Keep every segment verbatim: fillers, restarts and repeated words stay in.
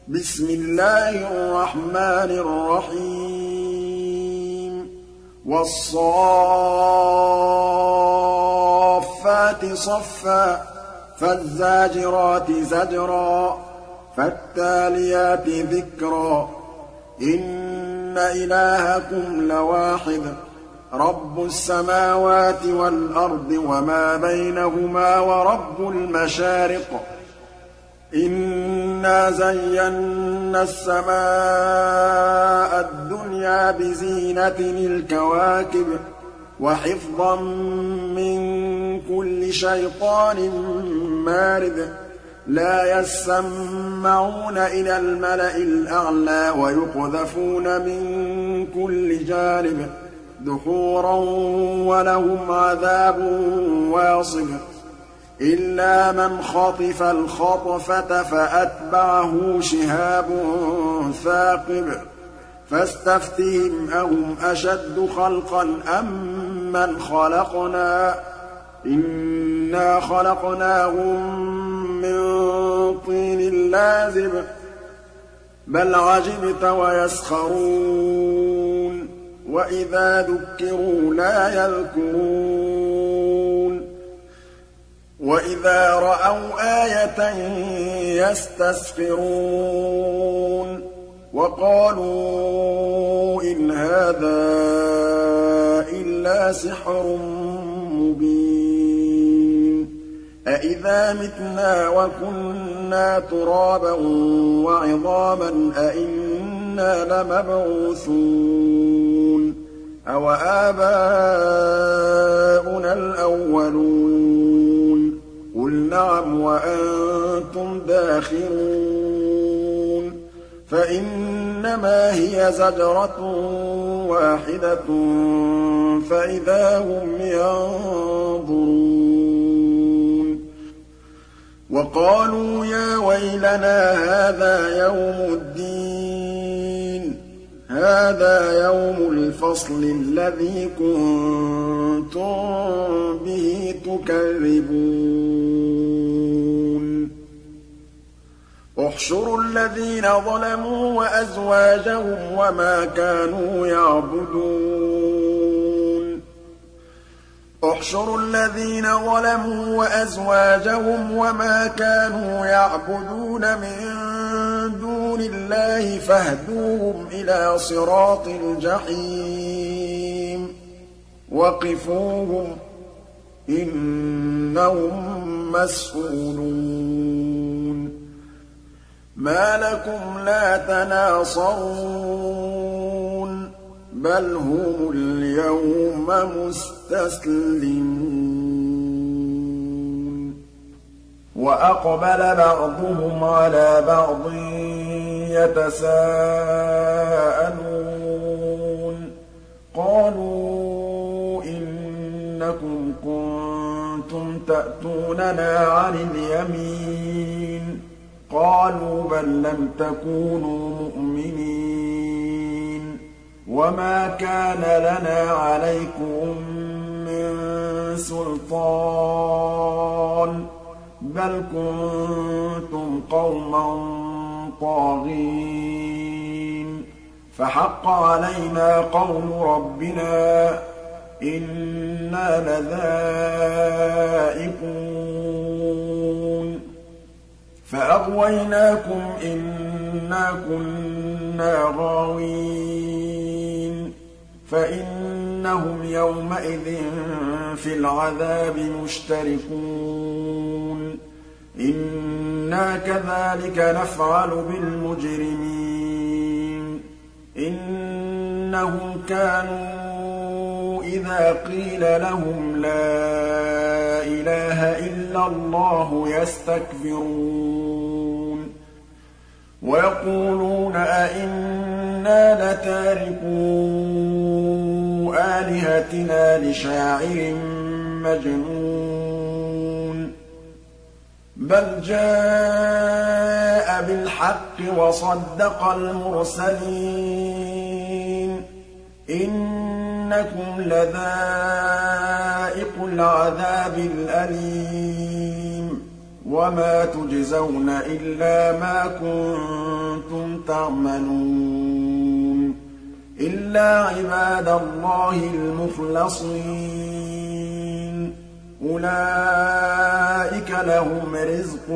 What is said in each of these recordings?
بسم الله الرحمن الرحيم والصافات صفا فالزاجرات زجرا فالتاليات ذكرا إن إلهكم لواحد رب السماوات والأرض وما بينهما ورب المشارق إنا زينا السماء الدنيا بزينة الكواكب وحفظا من كل شيطان مارد لا يسمعون إلى الملأ الأعلى ويقذفون من كل جانب دحورا ولهم عذاب واصب إلا من خطف الخطفة فأتبعه شهاب ثاقب فاستفتهم أهم أشد خلقا أم من خلقنا إنا خلقناهم من طين لازب بل عجبت ويسخرون وإذا ذكروا لا يذكرون وإذا رأوا آية يستسخرون وقالوا إن هذا إلا سحر مبين أإذا متنا وكنا ترابا وعظاما أإنا لمبعوثون أو آباؤنا الأولون قل نعم وأنتم داخرون فإنما هي زجرة واحدة فإذا هم ينظرون وقالوا يا ويلنا هذا يوم الدين هذا يوم الفصل الذي كنتم به تكذبون احشروا الذين ظلموا وأزواجهم وما كانوا يعبدون احشروا الذين ظلموا وأزواجهم وما كانوا يعبدون من دون الله فاهدوهم إلى صراط الجحيم وقفوهم إنهم مسئولون ما لكم لا تناصرون بل هم اليوم مستسلمون وأقبل بعضهم على بعض يتساءلون قالوا إنكم كنتم تأتوننا عن اليمين قالوا بل لم تكونوا مؤمنين وما كان لنا عليكم من سلطان بل كنتم قوما طاغين فحق علينا قول ربنا إنا لذائقون فأغويناكم إنا كنا غاوين فإنهم يومئذ في العذاب مشتركون إنا كذلك نفعل بالمجرمين إنهم كانوا إذا قيل لهم لا إله إلا الله يستكبرون ويقولون أئنا لتاركو آلهتنا لشاعر مجنون بل جاء بالحق وصدق المرسلين إنكم لذائق العذاب الأليم وَمَا تُجْزَوْنَ إِلَّا مَا كُنتُمْ تَعْمَلُونَ إِلَّا عِبَادَ اللَّهِ الْمُخْلَصِينَ أُولَٰئِكَ لَهُمْ رِزْقٌ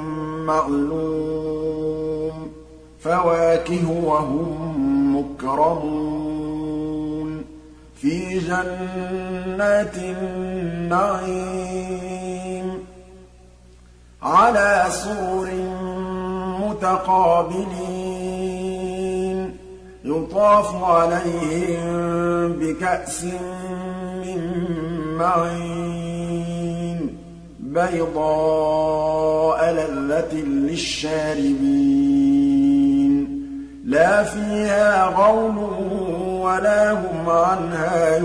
مَّعْلُومٌ فَوَاكِهُ وَهُم مُّكْرَمُونَ فِي جَنَّاتِ النَّعِيمِ عَلَىٰ سُرُرٍ مُّتَقَابِلِينَ يُطَافُ عَلَيْهِم بِكَأْسٍ مِّن مَّعِينٍ بَيْضَاءَ لَذَّةٍ لِّلشَّارِبِينَ لَا فِيهَا غَوْلٌ وَلَا هُمْ عَنْهَا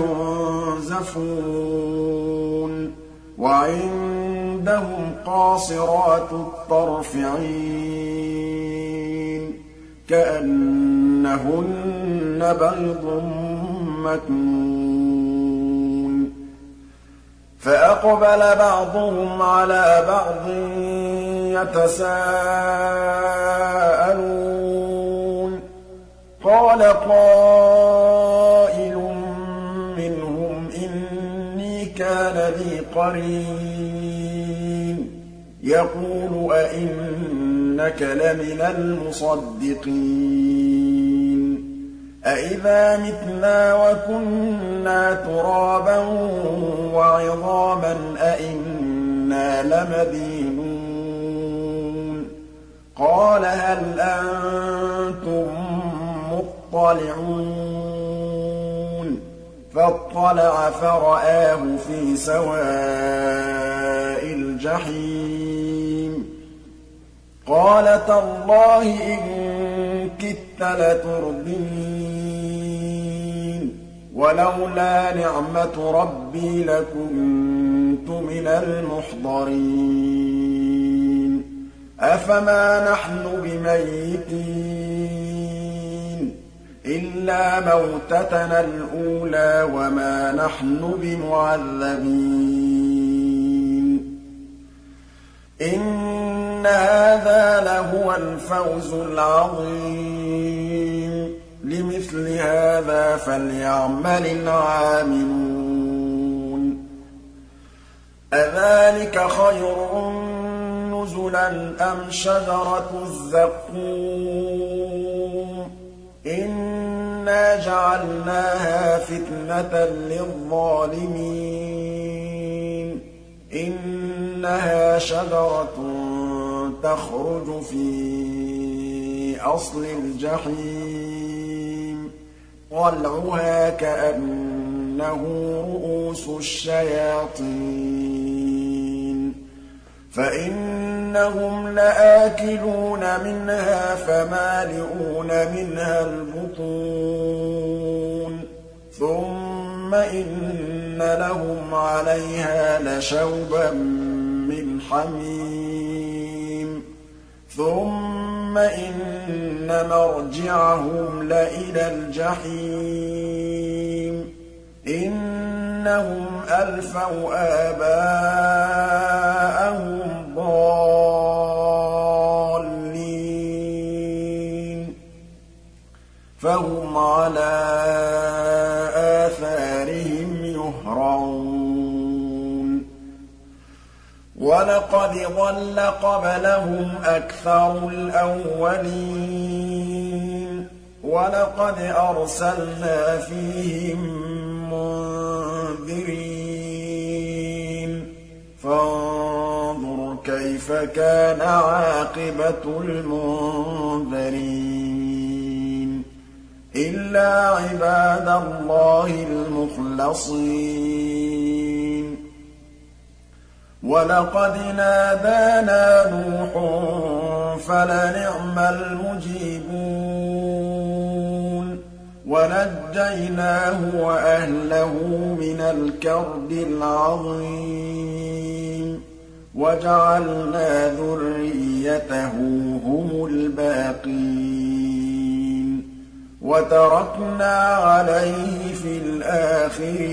يُنزَفُونَ وَعِندَهُمْ قَاصِرَاتُ الطَّرْفِ عِينٌ كَأَنَّهُنَّ بَيْضٌ مَّكْنُونٌ فَأَقْبَلَ بَعْضُهُمْ عَلَىٰ بَعْضٍ يَتَسَاءَلُونَ قَالَ قَائِلٌ مِّنْهُمْ إِنِّي كَانَ لِي قَرِينٌ يَقُولُ أَإِنَّكَ لَمِنَ الْمُصَدِّقِينَ أَإِذَا مِتْنَا وَكُنَّا تُرَابًا وَعِظَامًا أَإِنَّا لَمَدِينُونَ قَالَ هَلْ أَنتُم مُّطَّلِعُونَ فَاطَّلَعَ فَرَآهُ فِي سَوَاءِ الْجَحِيمِ قَالَ تَاللَّهِ إِن كِدتَّ لَتُرْدِينِ وَلَوْلَا نِعْمَةُ رَبِّي لَكُنتُ مِنَ الْمُحْضَرِينَ أَفَمَا نَحْنُ بِمَيِّتِينَ إِلَّا مَوْتَتَنَا الْأُولَىٰ وَمَا نَحْنُ بِمُعَذَّبِينَ إِنَّ هَٰذَا لَهُوَ الْفَوْزُ الْعَظِيمُ لِمِثْلِ هَٰذَا فَلْيَعْمَلِ الْعَامِلُونَ أَذَٰلِكَ خَيْرٌ نُّزُلًا أَمْ شَجَرَةُ الزَّقُّومِ إِنَّا جَعَلْنَاهَا فِتْنَةً لِّلظَّالِمِينَ إِنَّهَا شَجَرَةٌ تَخْرُجُ فِي أَصْلِ الْجَحِيمِ طَلْعُهَا كَأَنَّهُ رُءُوسُ الشَّيَاطِينِ فَإِنَّهُمْ لَآكِلُونَ مِنْهَا فَمَالِئُونَ مِنْهَا الْبُطُونَ ثُمَّ إِنَّ لَهُمْ عَلَيْهَا لَشَوْبًا مِّنْ حَمِيمٍ ثُمَّ إِنَّ مَرْجِعَهُمْ لَإِلَى الْجَحِيمِ إِنَّهُمْ أَلْفَوْا آبَاءَهُمْ ضَالِّينَ فَهُمْ عَلَىٰ آثَارِهِمْ يُهْرَعُونَ وَلَقَدْ ضَلَّ قَبْلَهُمْ أَكْثَرُ الْأَوَّلِينَ وَلَقَدْ أَرْسَلْنَا فِيهِم مُّنذِرِينَ فَانظُرْ كَيْفَ كَانَ عَاقِبَةُ الْمُنذَرِينَ إِلَّا عِبَادَ اللَّهِ الْمُخْلَصِينَ وَلَقَدْ نَادَانَا نُوحٌ فَلَنِعْمَ الْمُجِيبُونَ وَنَجَّيْنَاهُ وَأَهْلَهُ مِنَ الْكَرْبِ الْعَظِيمِ وَجَعَلْنَا ذُرِّيَّتَهُ هُمُ الْبَاقِينَ وَتَرَكْنَا عَلَيْهِ فِي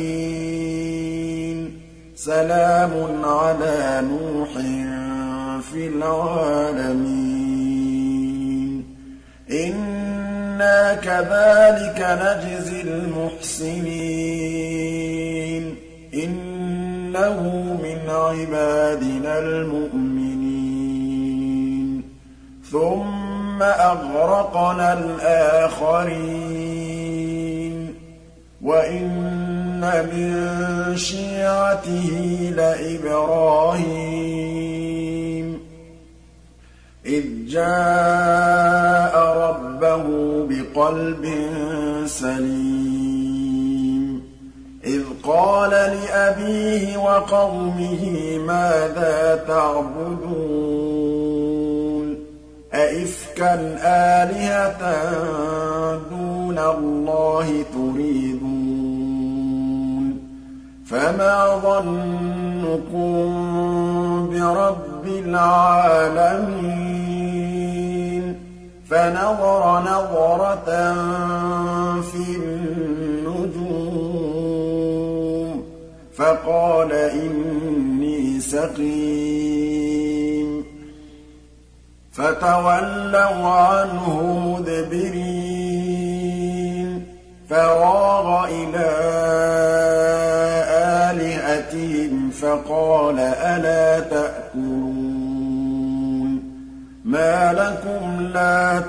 الْآخِرِينَ سَلَامٌ عَلَىٰ نُوحٍ فِي في العالمين إنا كذلك نجزي المحسنين إنه من عبادنا المؤمنين ثم أغرقنا الآخرين وإن من شيعته لإبراهيم إذ جاء ربه بقلب سليم إذ قال لأبيه وقومه ماذا تعبدون أئفكا آلهة دون الله تريدون فما ظنكم برب العالمين فنظر نظرة في النجوم فقال إني سقيم فتولوا عنه مدبرين فراغ إلى آلهتهم فقال ألا تأكلون ما لكم لا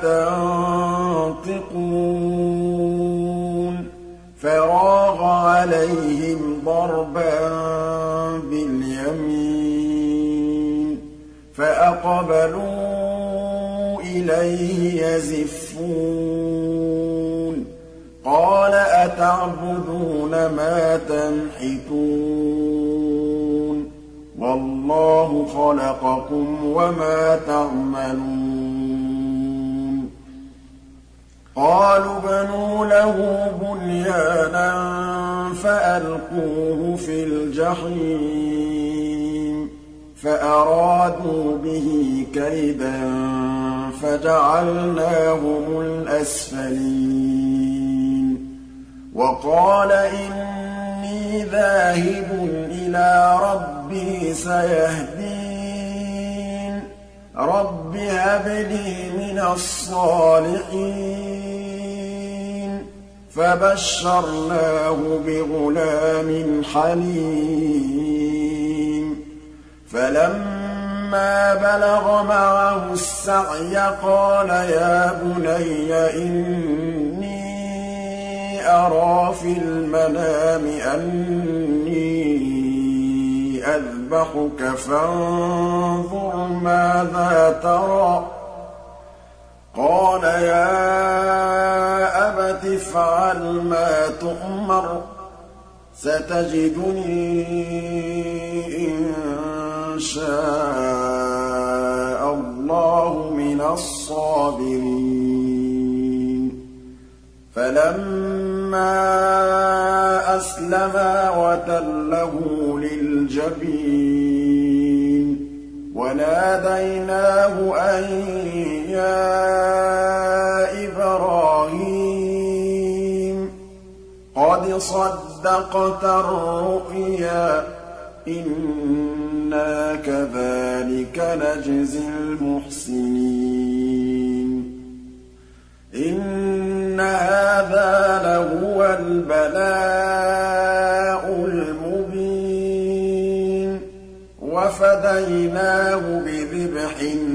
تنطقون فراغ عليهم ضربا باليمين فأقبلوا إليه يزفون قال أتعبدون ما تنحتون والله خلقكم وما تعملون قالوا ابنوا له بنيانا فألقوه في الجحيم فأرادوا به كيدا فجعلناهم الأسفلين وقال إني ذاهب إلى ربي سيهدين رب هب لي من الصالحين فبشرناه بغلام حليم فلما بلغ معه السعي قال يا بني إني أرى في المنام أني أذبحك فانظر ماذا ترى قال يا أبت افعل ما تؤمر ستجدني إن شاء الله من الصابرين فلما أسلما وتله للجبين وناديناه أن يا إبراهيم قد صدقت الرؤيا إنا كذلك نجزي المحسنين إن هذا لهو البلاء المبين وفديناه بذبح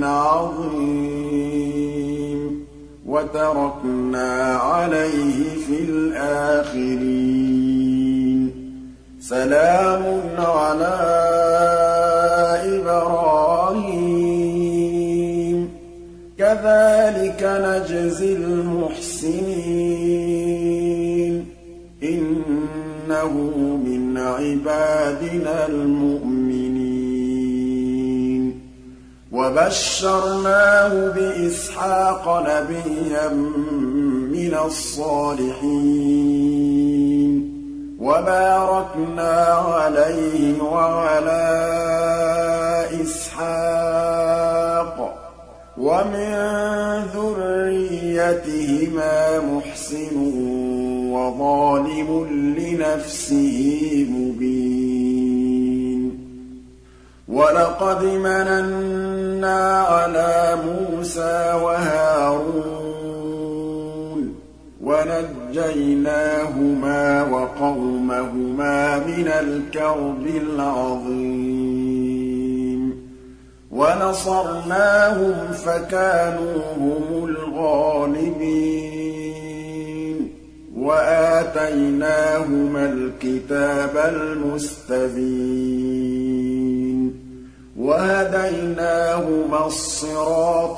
عظيم وتركنا عليه في الآخرين سلام على إبراهيم كذلك نجزي المحسنين إنه من عبادنا المؤمنين وبشرناه بإسحاق نبيا من الصالحين وباركنا عليه وعلى إسحاق ومن ذريتهما محسن وظالم لنفسه مبين وَلَقَدْ مَنَنَّا عَلَىٰ مُوسَىٰ وَهَارُونَ وَنَجَّيْنَاهُمَا وَقَوْمَهُمَا مِنَ الْكَرْبِ الْعَظِيمِ وَنَصَرْنَاهُمْ فَكَانُوا هُمُ الْغَالِبِينَ وَآتَيْنَاهُمَا الْكِتَابَ الْمُسْتَبِينَ وَهَدَيْنَاهُمَا الصِّرَاطَ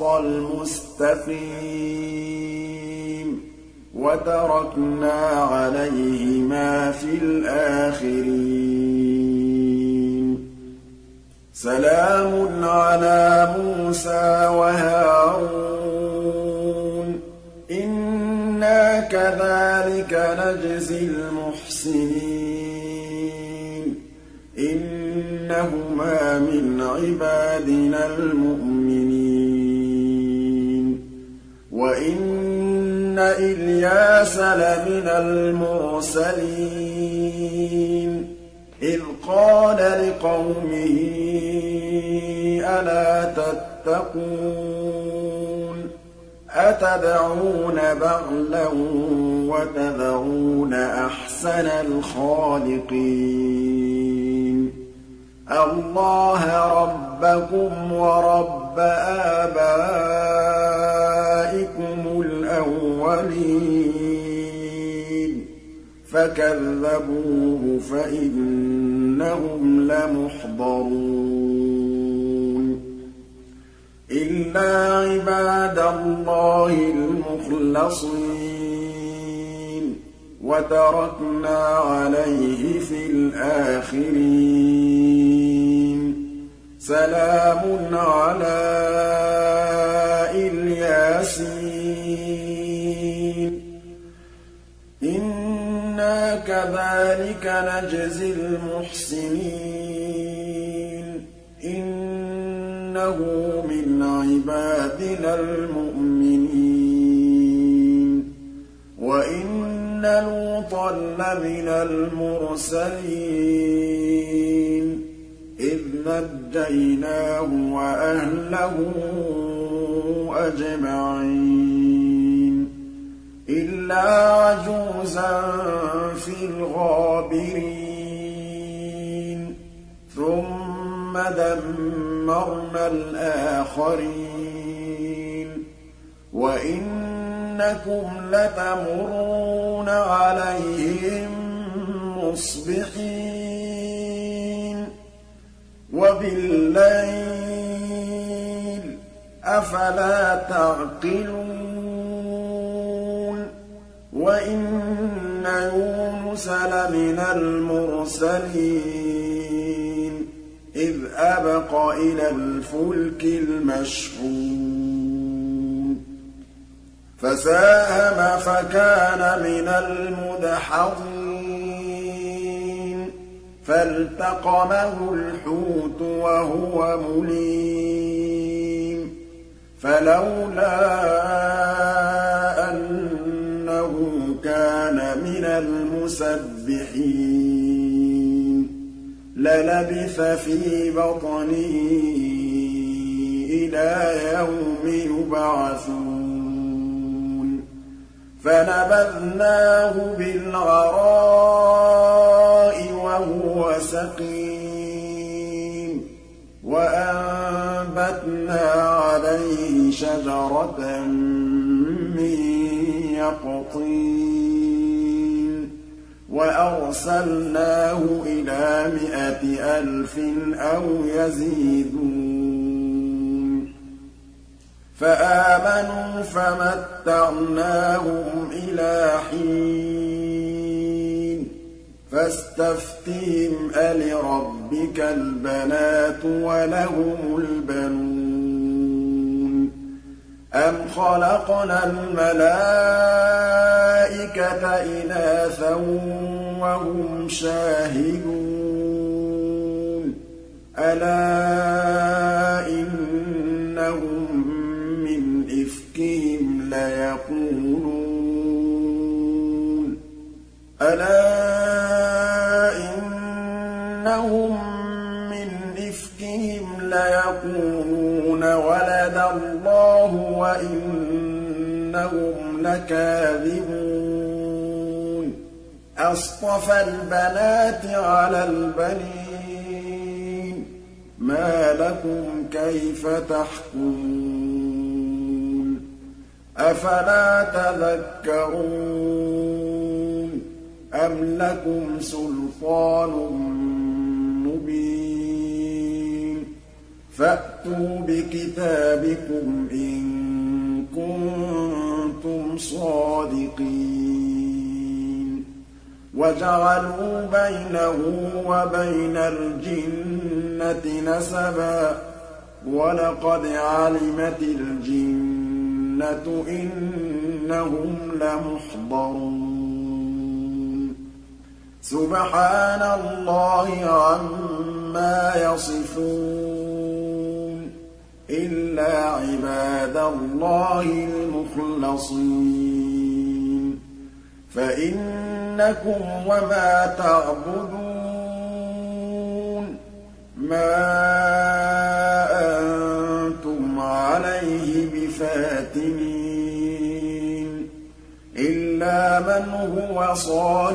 الْمُسْتَقِيمَ وَتَرَكْنَا عَلَيْهِمَا فِي الْآخِرِينَ سَلَامٌ عَلَىٰ مُوسَىٰ وَهَارُونَ إِنَّا كَذَٰلِكَ نَجْزِي الْمُحْسِنِينَ إِنَّهُمَا مِنْ عِبَادِنَا الْمُؤْمِنِينَ وَإِنَّ إِلْيَاسَ لَمِنَ الْمُرْسَلِينَ إِذْ قَالَ لِقَوْمِهِ أَلَا تَتَّقُونَ أَتَدْعُونَ بَعْلًا وَتَذَرُونَ أَحْسَنَ الْخَالِقِينَ اللَّهَ رَبَّكُمْ وَرَبَّ آبَائِكُمُ الْأَوَّلِينَ فَكَذَّبُوهُ فَإِنَّهُمْ لَمُحْضَرُونَ إِلَّا عِبَادَ اللَّهِ الْمُخْلَصِينَ وَتَرَكْنَا عَلَيْهِ فِي الْآخِرِينَ سَلَامٌ عَلَىٰ الْيَاسِينَ إِنَّا كَذَٰلِكَ نَجْزِي الْمُحْسِنِينَ إِنَّهُ مِنْ عِبَادِنَا الْمُؤْمِنِينَ وَإِنَّ لُوطًا لَّمِنَ الْمُرْسَلِينَ إِذْ نَجَّيْنَاهُ وَأَهْلَهُ أَجْمَعِينَ إِلَّا عَجُوزًا فِي الْغَابِرِينَ ثُمَّ دَمَّرْنَا الْآخَرِينَ وَإِنَّكُمْ لَتَمُرُّونَ عَلَيْهِم مُّصْبِحِينَ وَبِاللَّيْلِ ۗ أَفَلَا تَعْقِلُونَ وَإِنَّ يُونُسَ لَمِنَ الْمُرْسَلِينَ إِذْ أَبَقَ إِلَى الْفُلْكِ الْمَشْحُونِ فَسَاهَمَ فَكَانَ مِنَ الْمُدْحَضِينَ فَالْتَقَمَهُ الْحُوتُ وَهُوَ مُلِيمٌ فَلَوْلَا أَنَّهُ كَانَ مِنَ الْمُسَبِّحِينَ لَلَبِثَ فِي بَطْنِهِ إِلَىٰ يَوْمِ يُبْعَثُونَ فَنَبَذْنَاهُ بِالْعَرَاءِ وَهُوَ سَقِيمٌ وَأَنبَتْنَا عَلَيْهِ شَجَرَةً مِّن يَقْطِينٍ وَأَرْسَلْنَاهُ إِلَىٰ مِائَةِ أَلْفٍ أَوْ يَزِيدُونَ فَآمَنُوا فَمَتَّعْنَاهُمْ إِلَىٰ حِينٍ فَاسْتَفْتِهِمْ أَلِرَبِّكَ الْبَنَاتُ وَلَهُمُ الْبَنُونَ أَمْ خَلَقْنَا الْمَلَائِكَةَ إِنَاثًا وَهُمْ شَاهِدُونَ أَلَا إِنَّهُم مِّنْ إِفْكِهِمْ لَيَقُولُونَ أَلَا إِنَّهُم مِّنْ إِفْكِهِمْ وَإِنَّهُمْ لَكَاذِبُونَ أَصْطَفَى الْبَنَاتِ عَلَى الْبَنِينَ مَا لَكُمْ كَيْفَ تَحْكُمُونَ أَفَلَا تَذَكَّرُونَ أَمْ لَكُمْ سُلْطَانٌ مُّبِينٌ فَأْتُوا بِكِتَابِكُمْ إِن كُنتُمْ صَادِقِينَ وَجَعَلُوا بَيْنَهُ وَبَيْنَ الْجِنَّةِ نَسَبًا وَلَقَدْ عَلِمَتِ الْجِنَّةُ إِنَّهُمْ لَمُحْضَرُونَ سُبْحَانَ اللَّهِ عَمَّا يَصِفُونَ إِلَّا عِبَادَ اللَّهِ الْمُخْلَصِينَ فَإِنَّكُمْ وَمَا تَعْبُدُونَ مَا أَنتُمْ عَلَيْهِ بِفَاتِنِينَ إِلَّا مَنْ هُوَ صَالِ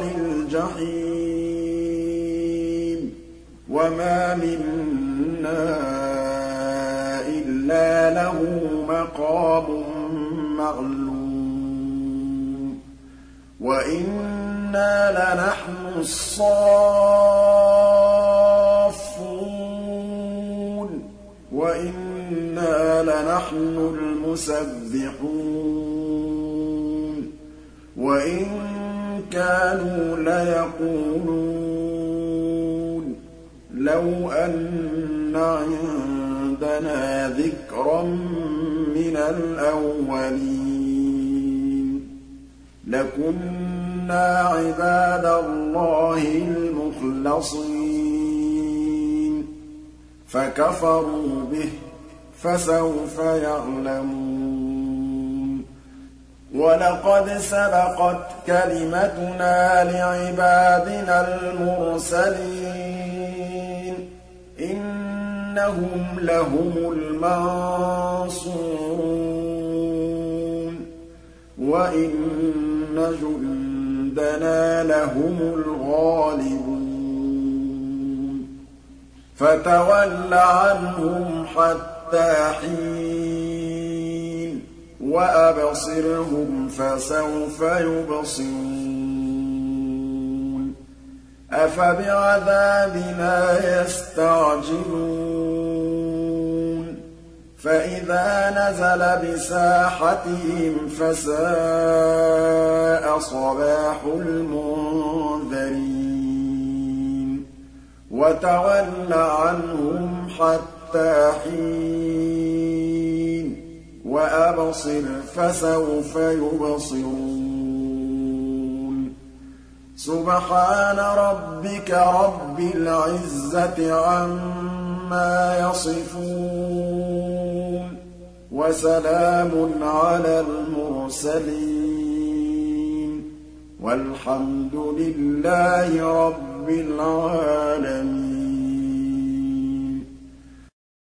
الْجَحِيمِ وَمَا مِنَّا إِلَّا لَهُ مَقَامٌ مَّعْلُومٌ وَإِنَّا لَنَحْنُ الصَّافُّونَ وَإِنَّا لَنَحْنُ الْمُسَبِّحُونَ وَإِن كَانُوا لَيَقُولُونَ لَوْ أَنَّ عِندَنَا ذِكْرًا مِّنَ الْأَوَّلِينَ لَكُنَّا عِبَادَ اللَّهِ الْمُخْلَصِينَ فَكَفَرُوا بِهِ فَسَوْفَ يَعْلَمُونَ وَلَقَدْ سَبَقَتْ كَلِمَتُنَا لِعِبَادِنَا الْمُرْسَلِينَ إِنَّهُمْ لَهُمُ الْمَنصُورُونَ وَإِنَّ جُندَنَا لَهُمُ الْغَالِبُونَ فَتَوَلَّ عَنْهُمْ حَتَّىٰ حِينٍ وَأَبْصِرْهُمْ فَسَوْفَ يُبْصِرُونَ أَفَبِعَذَابِنَا يَسْتَعْجِلُونَ فَإِذَا نَزَلَ بِسَاحَتِهِمْ فَسَاءَ صَبَاحُ الْمُنذَرِينَ وَتَوَلَّ عَنْهُمْ حَتَّىٰ حِينٍ وَأَبْصِرْ فَسَوْفَ يُبْصِرُونَ سُبْحَانَ رَبِّكَ رَبِّ الْعِزَّةِ عَمَّا يَصِفُونَ وَسَلَامٌ عَلَى الْمُرْسَلِينَ وَالْحَمْدُ لِلَّهِ رَبِّ الْعَالَمِينَ